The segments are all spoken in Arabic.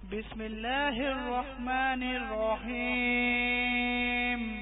بسم الله الرحمن الرحيم.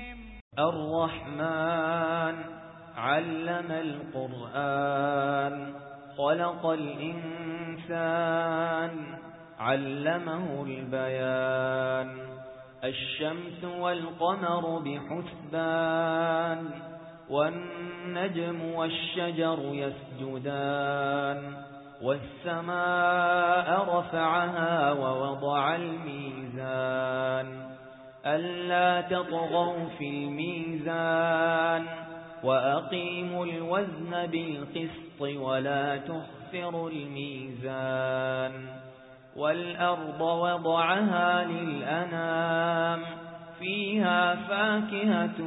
الرحمن علم القرآن خلق الإنسان علمه البيان الشمس والقمر بحسبان والنجم والشجر يسجدان والسماء رفعها ووضع الميزان ألا تطغوا في الميزان وأقيموا الوزن بالقسط ولا تخسروا الميزان والأرض وضعها للأنام فيها فاكهة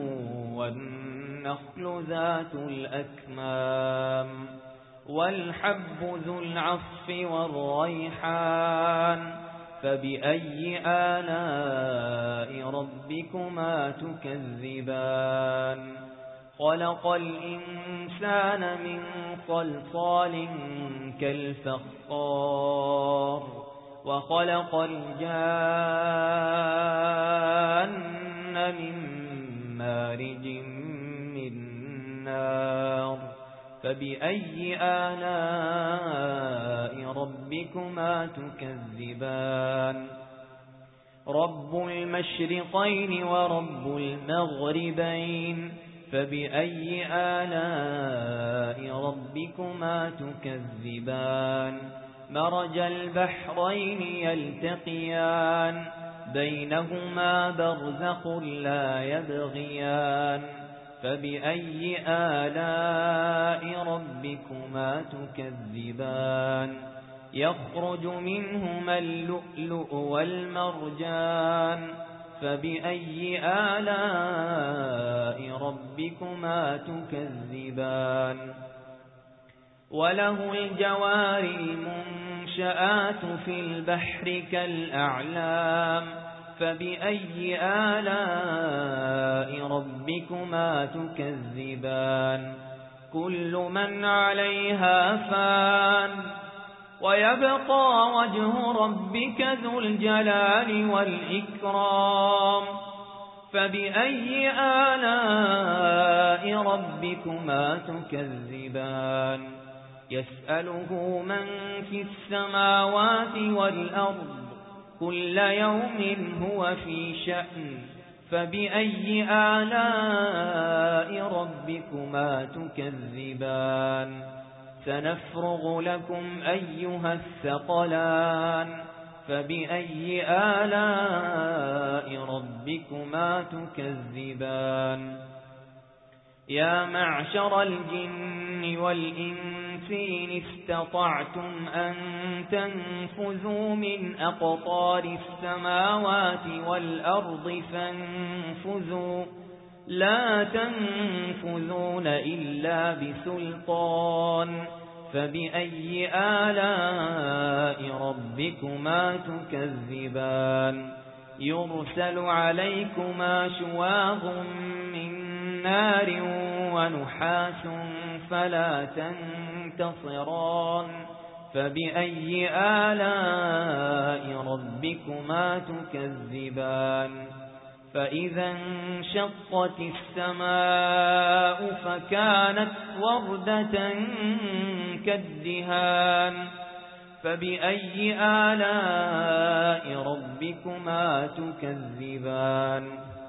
والنخل ذات الأكمام والحب ذو العصف والريحان فبأي آلاء ربكما تكذبان خلق الإنسان من صلصال كالفخار وخلق الجان من مارج من نار فبأي آلاء ربكما تكذبان رب المشرقين ورب المغربين فبأي آلاء ربكما تكذبان مرج البحرين يلتقيان بينهما برزخ لا يبغيان فبأي آلاء ربكما تكذبان يخرج منهما اللؤلؤ والمرجان فبأي آلاء ربكما تكذبان وله الجوار المنشآت في البحر كالأعلام فبأي آلاء ربكما تكذبان كل من عليها فان ويبقى وجه ربك ذو الجلال والإكرام فبأي آلاء ربكما تكذبان يسأله من في السماوات والأرض كل يوم هو في شأن فبأي آلاء ربكما تكذبان سنفرغ لكم أيها الثقلان فبأي آلاء ربكما تكذبان يا معشر الجن والإنس إن استطعتم أن تنفذوا من أقطار السماوات والأرض فانفذوا لا تنفذون إلا بسلطان فبأي آلاء ربكما تكذبان يرسل عليكما شواظ من نار ونحاس فلا تنتصران فبأي آلاء ربكما تكذبان فإذا انشقت السماء فكانت وردة كالدهان فبأي آلاء ربكما تكذبان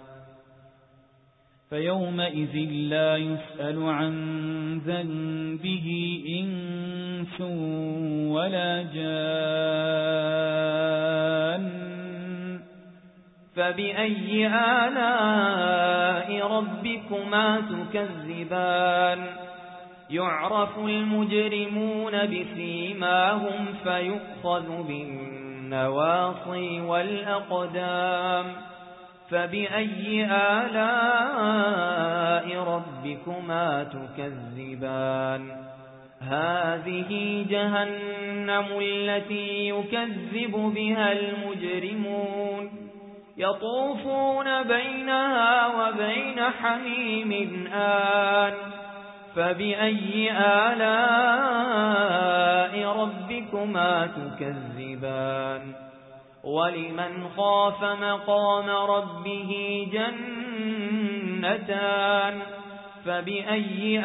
فيومئذ لا يسأل عن ذنبه إنس ولا جان فبأي آلاء ربكما تكذبان يعرف المجرمون بسيماهم فيؤخذ بالنواصي والأقدام فبأي آلاء ربكما تكذبان هذه جهنم التي يكذب بها المجرمون يطوفون بينها وبين حميم آن فبأي آلاء ربكما تكذبان ولمن خاف مقام ربه جنتان فبأي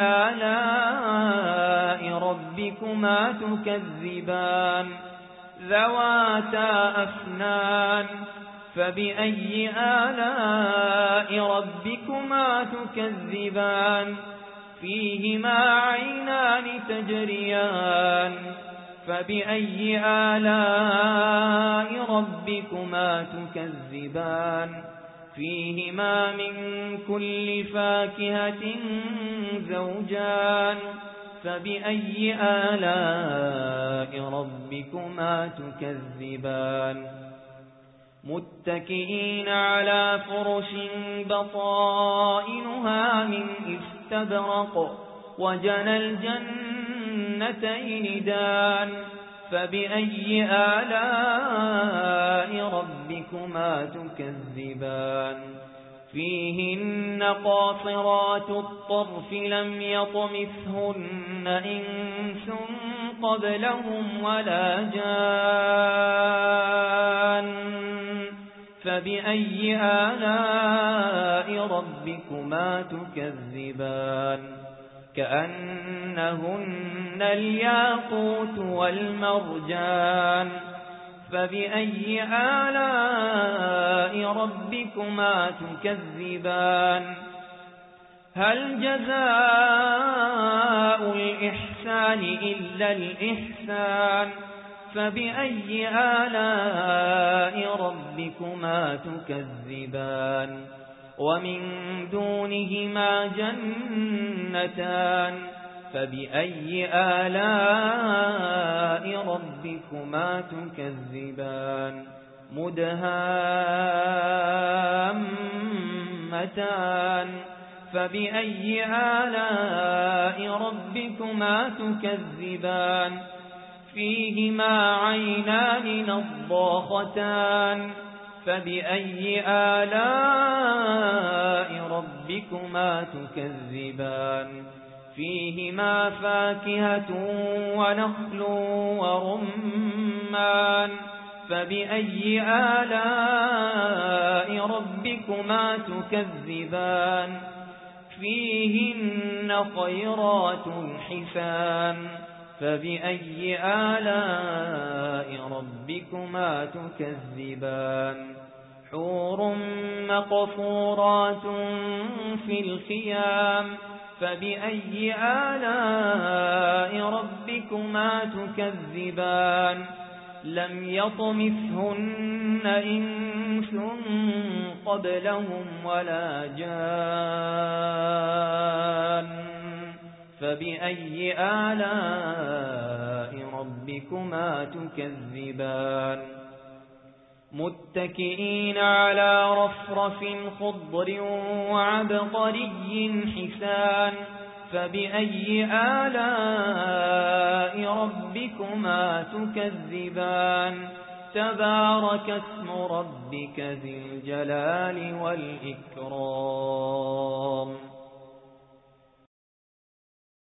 آلاء ربكما تكذبان ذواتا أفنان فبأي آلاء ربكما تكذبان فيهما عينان تجريان فبأي آلاء ربكما تكذبان فيهما من كل فاكهة زوجان فبأي آلاء ربكما تكذبان متكئين على فرش بطائنها من استبرق وجنى الجنتين دان فبأي آلاء ربكما تكذبان فيهن قاصرات الطرف لم يطمثهن إنس قبلهم ولا جان فبأي آلاء ربكما تكذبان كأنهن الياقوت والمرجان فبأي آلاء ربكما تكذبان هل جزاء الإحسان إلا الإحسان فبأي آلاء ربكما تكذبان ومن دونهما جنتان فبأي آلاء ربكما تكذبان مدهامتان فبأي آلاء ربكما تكذبان فيهما عينان نضاختان فبأي آلاء ربكما تكذبان فيهما فاكهة ونخل ورمان فبأي آلاء ربكما تكذبان فيهن خيرات حسان فبأي آلاء ربكما تكذبان حور مقصورات في الخيام فبأي آلاء ربكما تكذبان لم يطمثهن إنس قبلهم ولا جان فبأي آلاء ربكما تكذبان متكئين على رفرف خضر وعبقري حسان فبأي آلاء ربكما تكذبان تبارك اسم ربك ذي الجلال والإكرام